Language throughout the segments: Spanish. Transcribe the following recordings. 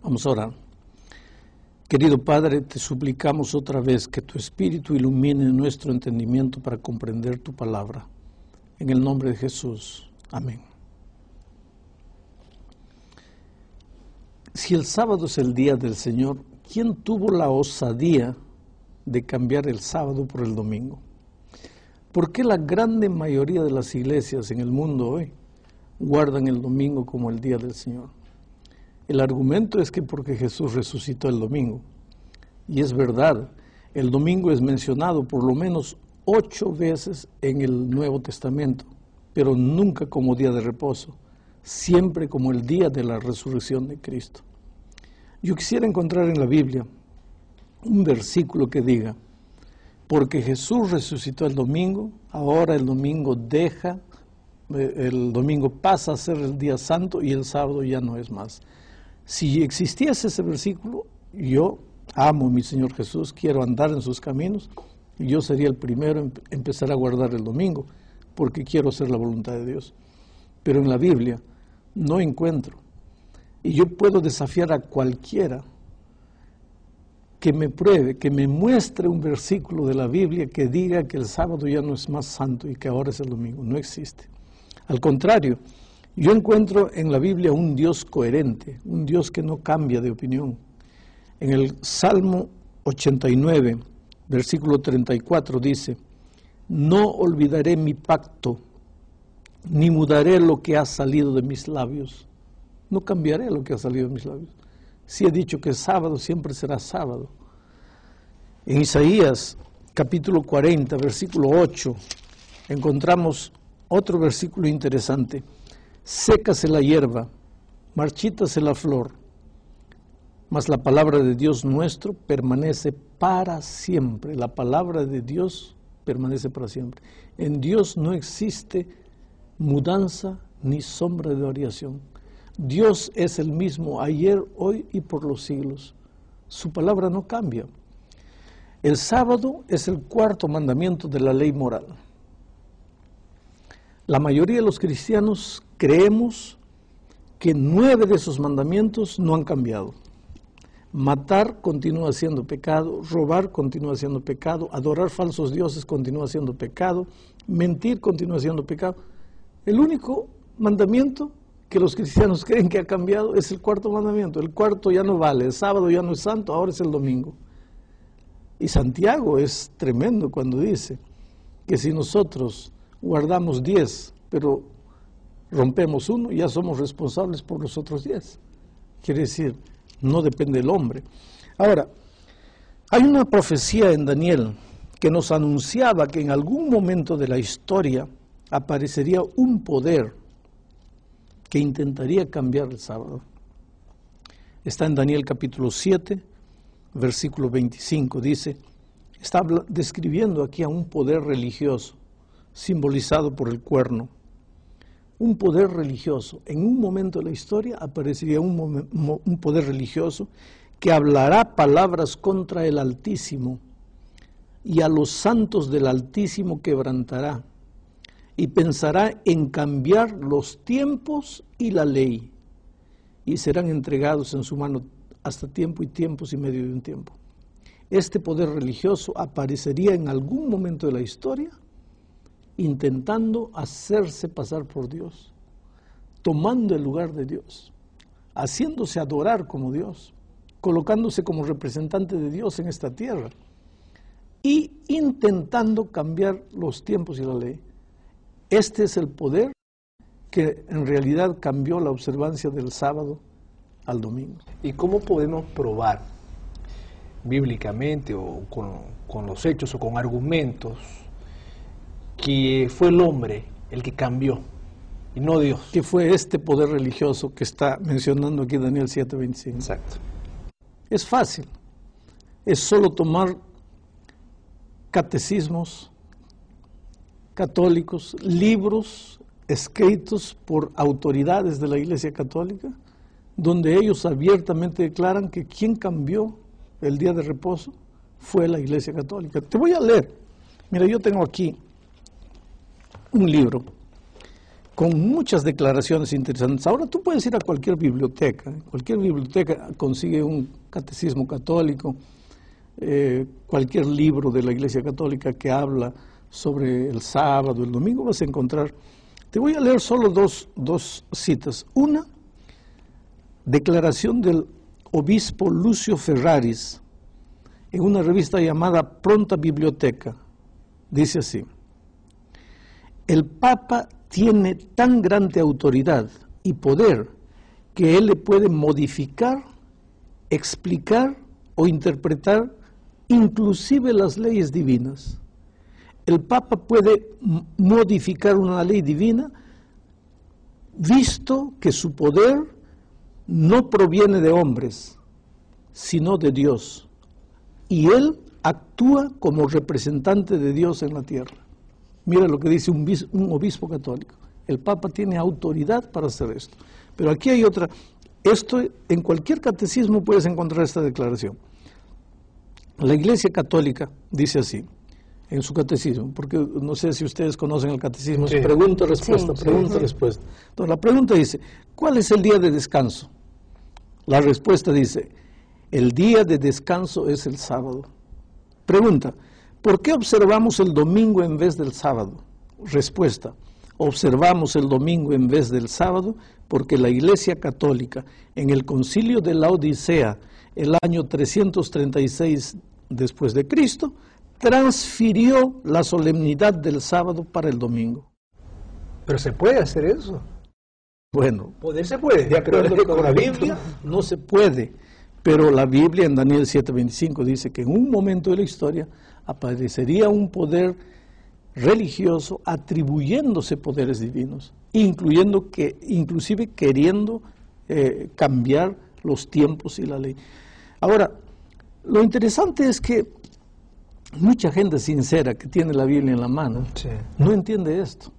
Vamos a orar. Querido Padre, te suplicamos otra vez que tu Espíritu ilumine nuestro entendimiento para comprender tu palabra. En el nombre de Jesús. Amén. Si el sábado es el día del Señor, ¿quién tuvo la osadía de cambiar el sábado por el domingo? ¿Por qué la grande mayoría de las iglesias en el mundo hoy guardan el domingo como el día del Señor? El argumento es que porque Jesús resucitó el domingo. Y es verdad, el domingo es mencionado por lo menos 8 veces en el Nuevo Testamento, pero nunca como día de reposo, siempre como el día de la resurrección de Cristo. Yo quisiera encontrar en la Biblia un versículo que diga: porque Jesús resucitó el domingo, ahora el domingo pasa a ser el día santo y el sábado ya no es más. Si existiese ese versículo, yo amo a mi Señor Jesús, quiero andar en sus caminos, y yo sería el primero en empezar a guardar el domingo, porque quiero hacer la voluntad de Dios. Pero en la Biblia no encuentro. Y yo puedo desafiar a cualquiera que me pruebe, que me muestre un versículo de la Biblia que diga que el sábado ya no es más santo y que ahora es el domingo. No existe. Al contrario, yo encuentro en la Biblia un Dios coherente, un Dios que no cambia de opinión. En el Salmo 89, versículo 34 dice: no olvidaré mi pacto, ni mudaré lo que ha salido de mis labios. No cambiaré lo que ha salido de mis labios. Si he dicho que es sábado, siempre será sábado. En Isaías, capítulo 40, versículo 8, encontramos otro versículo interesante. Sécase la hierba, marchítase la flor, mas la palabra de Dios nuestro permanece para siempre. La palabra de Dios permanece para siempre. En Dios no existe mudanza ni sombra de variación. Dios es el mismo ayer, hoy y por los siglos. Su palabra no cambia. El sábado es el 4º mandamiento de la ley moral. La mayoría de los cristianos creemos que 9 de esos mandamientos no han cambiado. Matar continúa siendo pecado, robar continúa siendo pecado, adorar falsos dioses continúa siendo pecado, mentir continúa siendo pecado. El único mandamiento que los cristianos creen que ha cambiado es el 4º mandamiento. El 4º ya no vale, el sábado ya no es santo, ahora es el domingo. Y Santiago es tremendo cuando dice que si nosotros guardamos 10, pero rompemos 1, ya somos responsables por los otros 10. Quiere decir, no depende del hombre. Ahora, hay una profecía en Daniel que nos anunciaba que en algún momento de la historia aparecería un poder que intentaría cambiar el sábado. Está en Daniel capítulo 7, versículo 25, dice, está describiendo aquí a un poder religioso, simbolizado por el cuerno. Un poder religioso. En un momento de la historia aparecería un poder religioso que hablará palabras contra el Altísimo y a los santos del Altísimo quebrantará y pensará en cambiar los tiempos y la ley y serán entregados en su mano hasta tiempo y tiempos y medio de un tiempo. Este poder religioso aparecería en algún momento de la historia intentando hacerse pasar por Dios, tomando el lugar de Dios, haciéndose adorar como Dios, colocándose como representante de Dios en esta tierra y intentando cambiar los tiempos y la ley. Este es el poder que en realidad cambió la observancia del sábado al domingo. ¿Y cómo podemos probar bíblicamente o con los hechos o con argumentos que fue el hombre el que cambió y no Dios? Que fue este poder religioso que está mencionando aquí Daniel 7:25. Exacto. Es fácil. Es solo tomar catecismos católicos, libros escritos por autoridades de la Iglesia Católica, donde ellos abiertamente declaran que quien cambió el día de reposo fue la Iglesia Católica. Te voy a leer. Mira, yo tengo aquí un libro con muchas declaraciones interesantes. Ahora tú puedes ir a cualquier biblioteca consigue un catecismo católico, cualquier libro de la Iglesia Católica que habla sobre el sábado, el domingo, vas a encontrar. Te voy a leer solo dos citas. Una, declaración del obispo Lucio Ferraris en una revista llamada Pronta Biblioteca. Dice así: el Papa tiene tan grande autoridad y poder que él le puede modificar, explicar o interpretar inclusive las leyes divinas. El Papa puede modificar una ley divina visto que su poder no proviene de hombres, sino de Dios. Y él actúa como representante de Dios en la tierra. Mira lo que dice un obispo católico. El Papa tiene autoridad para hacer esto. Pero aquí hay otra. Esto, en cualquier catecismo puedes encontrar esta declaración. La Iglesia Católica dice así, en su catecismo, porque no sé si ustedes conocen el catecismo, sí. Es pregunta-respuesta, Sí, pregunta-respuesta. Entonces la pregunta dice, ¿cuál es el día de descanso? La respuesta dice, el día de descanso es el sábado. Pregunta, ¿por qué observamos el domingo en vez del sábado? Respuesta, observamos el domingo en vez del sábado porque la Iglesia Católica en el Concilio de la Odisea, el año 336 después de Cristo, transfirió la solemnidad del sábado para el domingo. ¿Pero se puede hacer eso? Bueno, Poder se puede, de acuerdo con la Biblia. No se puede, pero la Biblia en Daniel 7:25 dice que en un momento de la historia aparecería un poder religioso atribuyéndose poderes divinos, inclusive queriendo cambiar los tiempos y la ley. Ahora, lo interesante es que mucha gente sincera que tiene la Biblia en la mano Sí. no entiende esto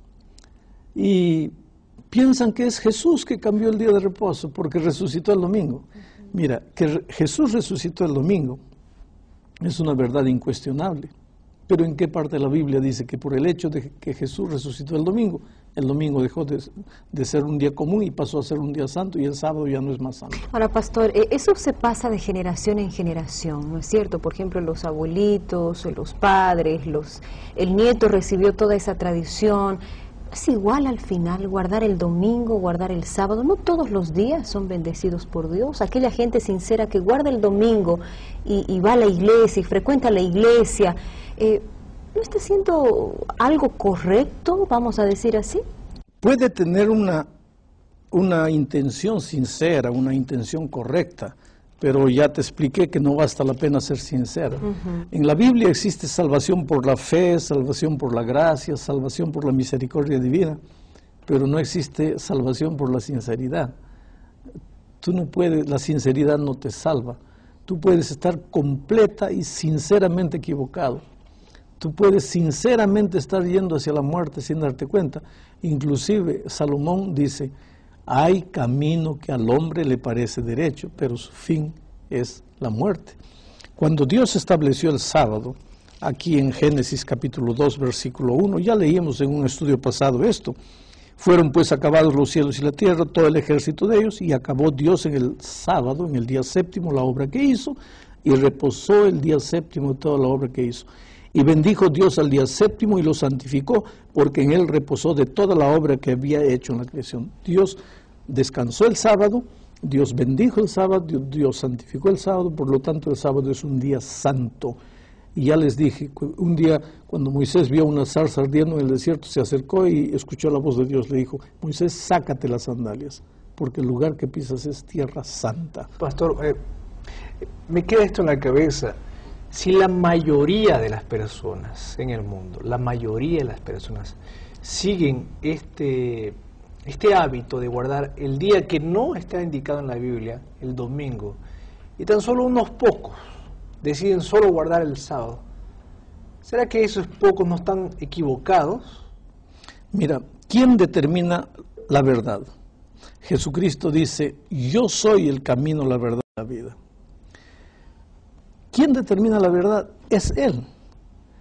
y piensan que es Jesús que cambió el día de reposo porque resucitó el domingo. Mira, que Jesús resucitó el domingo es una verdad incuestionable, pero ¿en qué parte de la Biblia dice que por el hecho de que Jesús resucitó el domingo dejó de ser un día común y pasó a ser un día santo y el sábado ya no es más santo? Ahora, pastor, eso se pasa de generación en generación, ¿no es cierto? Por ejemplo, los abuelitos, los padres, el nieto recibió toda esa tradición. ¿Es igual al final guardar el domingo, guardar el sábado? No todos los días son bendecidos por Dios. Aquella gente sincera que guarda el domingo y va a la iglesia y frecuenta la iglesia, ¿no está haciendo algo correcto, vamos a decir así? Puede tener una intención sincera, una intención correcta, pero ya te expliqué que no basta la pena ser sincero. En la Biblia existe salvación por la fe, salvación por la gracia, salvación por la misericordia divina, pero no existe salvación por la sinceridad. Tú no puedes, la sinceridad no te salva. Tú puedes estar completa y sinceramente equivocado. Tú puedes sinceramente estar yendo hacia la muerte sin darte cuenta. Inclusive Salomón dice, hay camino que al hombre le parece derecho, pero su fin es la muerte. Cuando Dios estableció el sábado, aquí en Génesis capítulo 2, versículo 1, ya leímos en un estudio pasado esto, fueron pues acabados los cielos y la tierra, todo el ejército de ellos, y acabó Dios en el sábado, en el día séptimo, la obra que hizo, y reposó el día séptimo de toda la obra que hizo. Y bendijo Dios al día séptimo y lo santificó, porque en él reposó de toda la obra que había hecho en la creación. Dios descansó el sábado, Dios bendijo el sábado, Dios santificó el sábado, por lo tanto el sábado es un día santo. Y ya les dije, un día cuando Moisés vio una zarza ardiendo en el desierto, se acercó y escuchó la voz de Dios, le dijo, Moisés, sácate las sandalias, porque el lugar que pisas es tierra santa. Pastor, me queda esto en la cabeza. Si la mayoría de las personas en el mundo, la mayoría de las personas siguen este hábito de guardar el día que no está indicado en la Biblia, el domingo, y tan solo unos pocos deciden solo guardar el sábado, ¿será que esos pocos no están equivocados? Mira, ¿quién determina la verdad? Jesucristo dice, yo soy el camino, la verdad y la vida. ¿Quién determina la verdad? Es Él.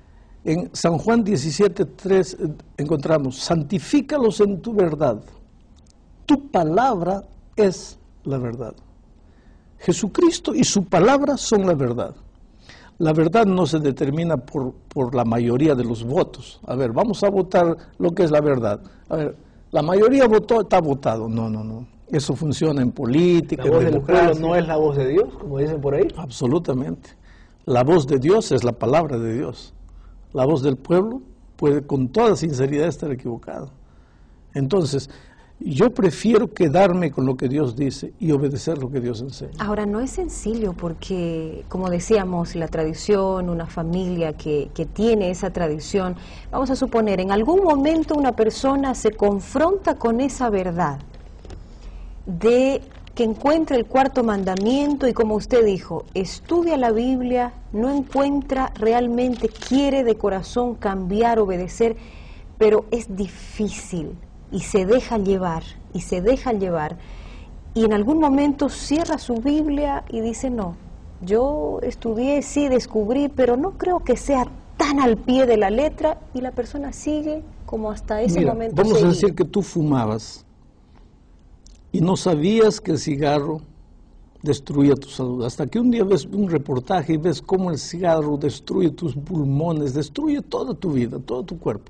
En San Juan 17:3 encontramos, santifícalos en tu verdad. Tu palabra es la verdad. Jesucristo y su palabra son la verdad. La verdad no se determina por la mayoría de los votos. A ver, vamos a votar lo que es la verdad. A ver, la mayoría votó, está votado. No, no, no. Eso funciona en política, ¿La voz en del pueblo democracia. no es la voz de Dios, como dicen por ahí? Absolutamente. La voz de Dios es la palabra de Dios. La voz del pueblo puede con toda sinceridad estar equivocada. Entonces, yo prefiero quedarme con lo que Dios dice y obedecer lo que Dios enseña. Ahora, no es sencillo porque, como decíamos, la tradición, una familia que tiene esa tradición, vamos a suponer, en algún momento una persona se confronta con esa verdad de que encuentra el cuarto mandamiento y, como usted dijo, estudia la Biblia, no encuentra realmente, quiere de corazón cambiar, obedecer, pero es difícil y se deja llevar, y en algún momento cierra su Biblia y dice, no, yo estudié, sí, descubrí, pero no creo que sea tan al pie de la letra, y la persona sigue como hasta ese Mira, momento. vamos a seguía. decir que tú fumabas y no sabías que el cigarro destruía tu salud. Hasta que un día ves un reportaje y ves cómo el cigarro destruye tus pulmones, destruye toda tu vida, todo tu cuerpo.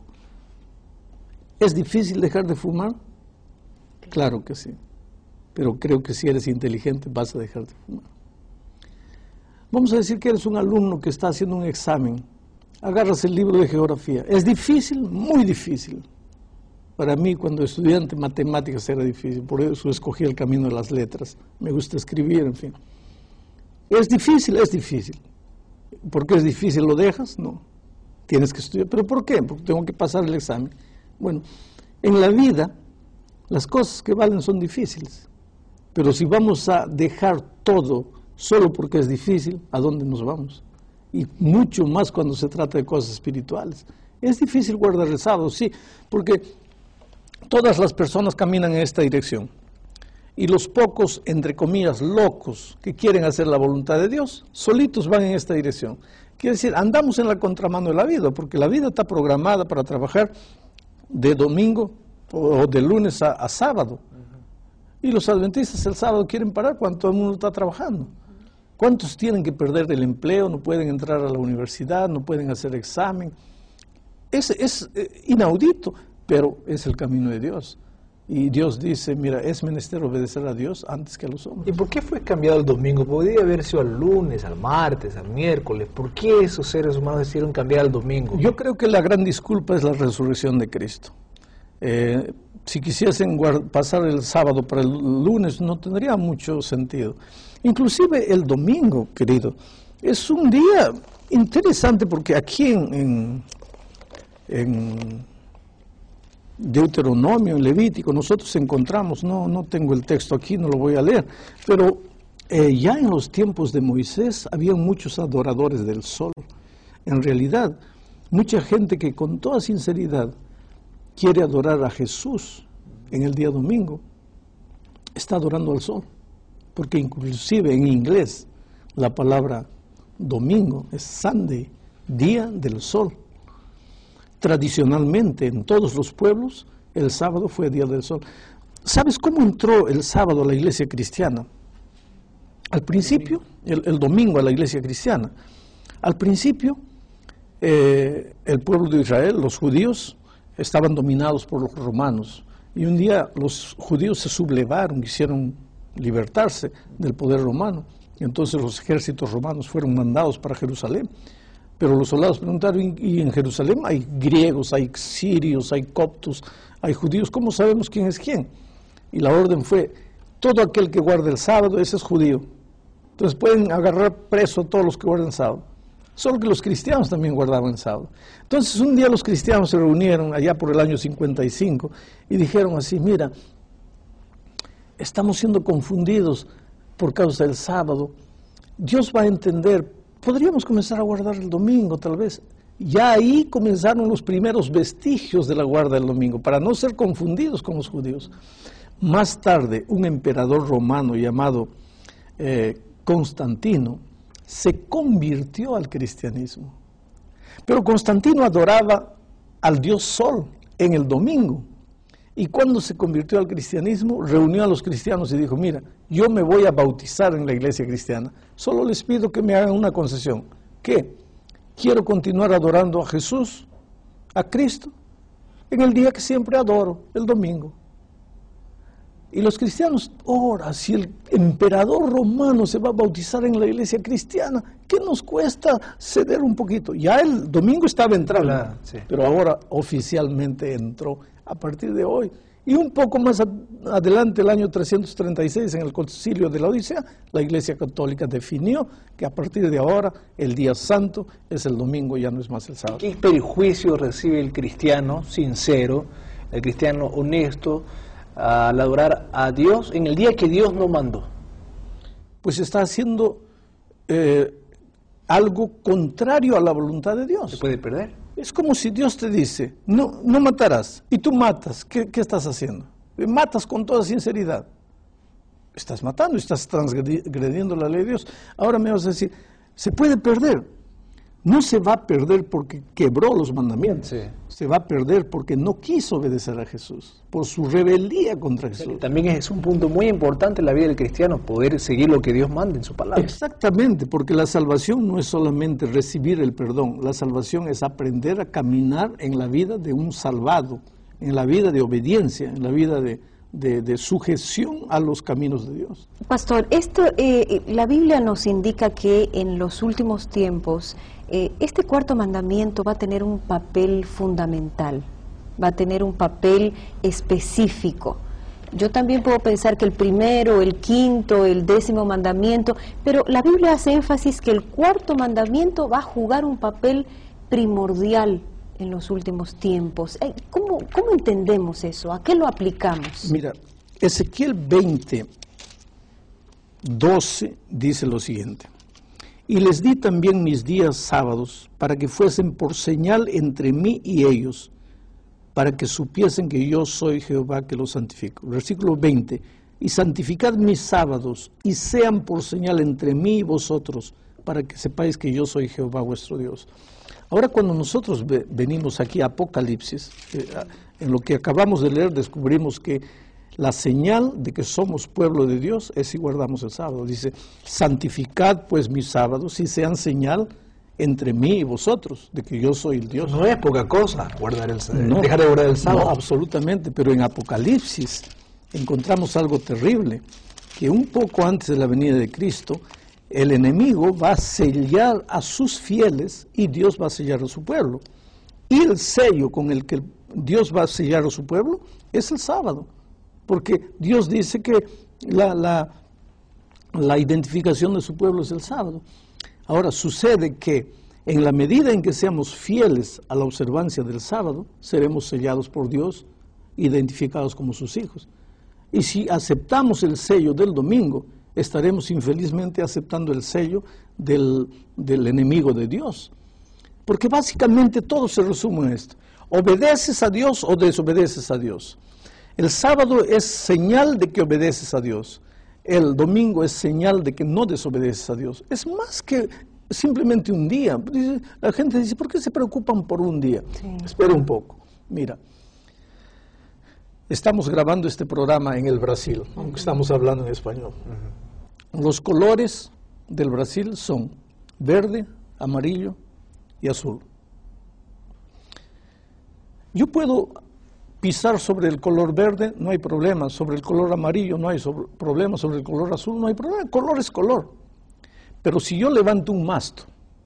¿Es difícil dejar de fumar? Claro que sí. Pero creo que si eres inteligente vas a dejar de fumar. Vamos a decir que eres un alumno que está haciendo un examen. Agarras el libro de geografía. ¿Es difícil? Muy difícil. Para mí, cuando estudiante de matemáticas era difícil, por eso escogí el camino de las letras. Me gusta escribir, en fin. ¿Es difícil? Es difícil. ¿Por qué es difícil? ¿Lo dejas? No. Tienes que estudiar. ¿Pero por qué? Porque tengo que pasar el examen. Bueno, en la vida, las cosas que valen son difíciles. Pero si vamos a dejar todo solo porque es difícil, ¿a dónde nos vamos? Y mucho más cuando se trata de cosas espirituales. Es difícil guardar el sábado, sí, porque todas las personas caminan en esta dirección. Y los pocos, entre comillas, locos que quieren hacer la voluntad de Dios, solitos van en esta dirección. Quiere decir, andamos en la contramano de la vida, porque la vida está programada para trabajar de domingo o de lunes a sábado. Y los adventistas el sábado quieren parar cuando todo el mundo está trabajando. ¿Cuántos tienen que perder el empleo? No pueden entrar a la universidad, no pueden hacer examen. Es inaudito, pero es el camino de Dios. Y Dios dice, mira, es menester obedecer a Dios antes que a los hombres. ¿Y por qué fue cambiado el domingo? Podría haber sido al lunes, al martes, al miércoles. ¿Por qué esos seres humanos decidieron cambiar el domingo? Yo creo que la gran disculpa es la resurrección de Cristo. Si quisiesen pasar el sábado para el lunes, no tendría mucho sentido. Inclusive el domingo, querido, es un día interesante porque aquí en Deuteronomio, en Levítico, nosotros encontramos, no tengo el texto aquí, no lo voy a leer, pero ya en los tiempos de Moisés había muchos adoradores del sol. En realidad, mucha gente que con toda sinceridad quiere adorar a Jesús en el día domingo, está adorando al sol, porque inclusive en inglés la palabra domingo es Sunday, día del sol. Tradicionalmente en todos los pueblos el sábado fue día del sol. ¿Sabes cómo entró el sábado a la iglesia cristiana? Al principio, el domingo a la iglesia cristiana. Al principio, el pueblo de Israel, los judíos, estaban dominados por los romanos. Y un día los judíos se sublevaron, quisieron libertarse del poder romano. Y entonces los ejércitos romanos fueron mandados para Jerusalén. Pero los soldados preguntaron, ¿y en Jerusalén hay griegos, hay sirios, hay coptos, hay judíos? ¿Cómo sabemos quién es quién? Y la orden fue, todo aquel que guarde el sábado, ese es judío. Entonces pueden agarrar preso a todos los que guarden el sábado. Solo que los cristianos también guardaban el sábado. Entonces un día los cristianos se reunieron allá por el año 55 y dijeron así, mira, estamos siendo confundidos por causa del sábado. Dios va a entender. Podríamos comenzar a guardar el domingo, tal vez. Ya ahí comenzaron los primeros vestigios de la guarda del domingo, para no ser confundidos con los judíos. Más tarde, un emperador romano llamado Constantino se convirtió al cristianismo. Pero Constantino adoraba al dios Sol en el domingo. Y cuando se convirtió al cristianismo, reunió a los cristianos y dijo, mira, yo me voy a bautizar en la iglesia cristiana. Solo les pido que me hagan una concesión. ¿Qué? Quiero continuar adorando a Jesús, a Cristo, en el día que siempre adoro, el domingo. Y los cristianos, ahora, si el emperador romano se va a bautizar en la iglesia cristiana, ¿qué nos cuesta ceder un poquito? Ya el domingo estaba entrando, sí, pero ahora oficialmente entró a partir de hoy. Y un poco más adelante, el año 336, en el Concilio de la Odisea, la Iglesia Católica definió que a partir de ahora el día santo es el domingo, ya no es más el sábado. ¿Qué perjuicio recibe el cristiano sincero, el cristiano honesto, al adorar a Dios en el día que Dios no mandó? Pues está haciendo algo contrario a la voluntad de Dios. ¿Se puede perder? Es como si Dios te dice, no matarás, y tú matas. ¿Qué estás haciendo? Matas con toda sinceridad. Estás matando, estás transgrediendo la ley de Dios. Ahora me vas a decir, ¿se puede perder? No se va a perder porque quebró los mandamientos. Sí. Se va a perder porque no quiso obedecer a Jesús, por su rebeldía contra Jesús. También es un punto muy importante en la vida del cristiano, poder seguir lo que Dios manda en su palabra. Exactamente, porque la salvación no es solamente recibir el perdón, la salvación es aprender a caminar en la vida de un salvado, en la vida de obediencia, en la vida de sujeción a los caminos de Dios. Pastor, la Biblia nos indica que en los últimos tiempos este cuarto mandamiento va a tener un papel fundamental, va a tener un papel específico. Yo también puedo pensar que el primero, el quinto, el 10º mandamiento, pero la Biblia hace énfasis que el cuarto mandamiento va a jugar un papel primordial en los últimos tiempos. ¿Cómo entendemos eso? ¿A qué lo aplicamos? Mira, Ezequiel 20:12 dice lo siguiente: y les di también mis días sábados para que fuesen por señal entre mí y ellos, para que supiesen que yo soy Jehová que los santifico. Versículo 20, y santificad mis sábados y sean por señal entre mí y vosotros, para que sepáis que yo soy Jehová vuestro Dios. Ahora, cuando nosotros venimos aquí a Apocalipsis, en lo que acabamos de leer descubrimos que la señal de que somos pueblo de Dios es si guardamos el sábado. Dice, santificad pues mis sábados y sean señal entre mí y vosotros, de que yo soy el Dios. No es poca cosa guardar el sábado, no, dejar de guardar el sábado. No, absolutamente, pero en Apocalipsis encontramos algo terrible, que un poco antes de la venida de Cristo, el enemigo va a sellar a sus fieles y Dios va a sellar a su pueblo. Y el sello con el que Dios va a sellar a su pueblo es el sábado. Porque Dios dice que la identificación de su pueblo es el sábado. Ahora, sucede que en la medida en que seamos fieles a la observancia del sábado, seremos sellados por Dios, identificados como sus hijos. Y si aceptamos el sello del domingo, estaremos infelizmente aceptando el sello del enemigo de Dios. Porque básicamente todo se resume en esto. ¿Obedeces a Dios o desobedeces a Dios? El sábado es señal de que obedeces a Dios. El domingo es señal de que no desobedeces a Dios. Es más que simplemente un día. La gente dice, ¿por qué se preocupan por un día? Sí. Espera un poco. Mira, estamos grabando este programa en el Brasil, aunque estamos hablando en español. Los colores del Brasil son verde, amarillo y azul. Yo puedo pisar sobre el color verde, no hay problema. Sobre el color amarillo no hay problema. Sobre el color azul no hay problema. El color es color. Pero si yo levanto un masto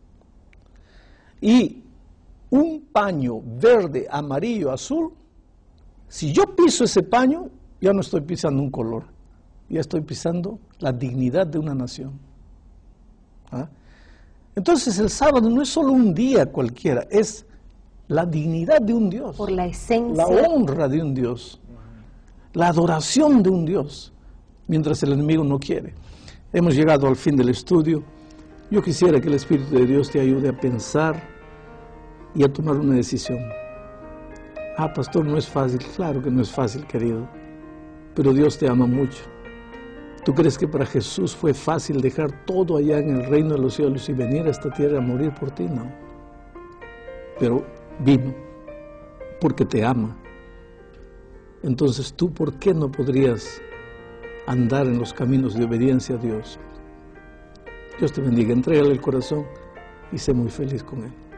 y un paño verde, amarillo, azul, si yo piso ese paño, ya no estoy pisando un color. Ya estoy pisando la dignidad de una nación. ¿Ah? Entonces el sábado no es solo un día cualquiera, es la dignidad de un Dios. Por la esencia. La honra de un Dios. La adoración de un Dios. Mientras el enemigo no quiere. Hemos llegado al fin del estudio. Yo quisiera que el Espíritu de Dios te ayude a pensar y a tomar una decisión. Ah, pastor, no es fácil. Claro que no es fácil, querido. Pero Dios te ama mucho. ¿Tú crees que para Jesús fue fácil dejar todo allá en el reino de los cielos y venir a esta tierra a morir por ti? No. pero vino porque te ama. Entonces, ¿tú por qué no podrías andar en los caminos de obediencia a Dios? Dios te bendiga, entrégale el corazón y sé muy feliz con Él.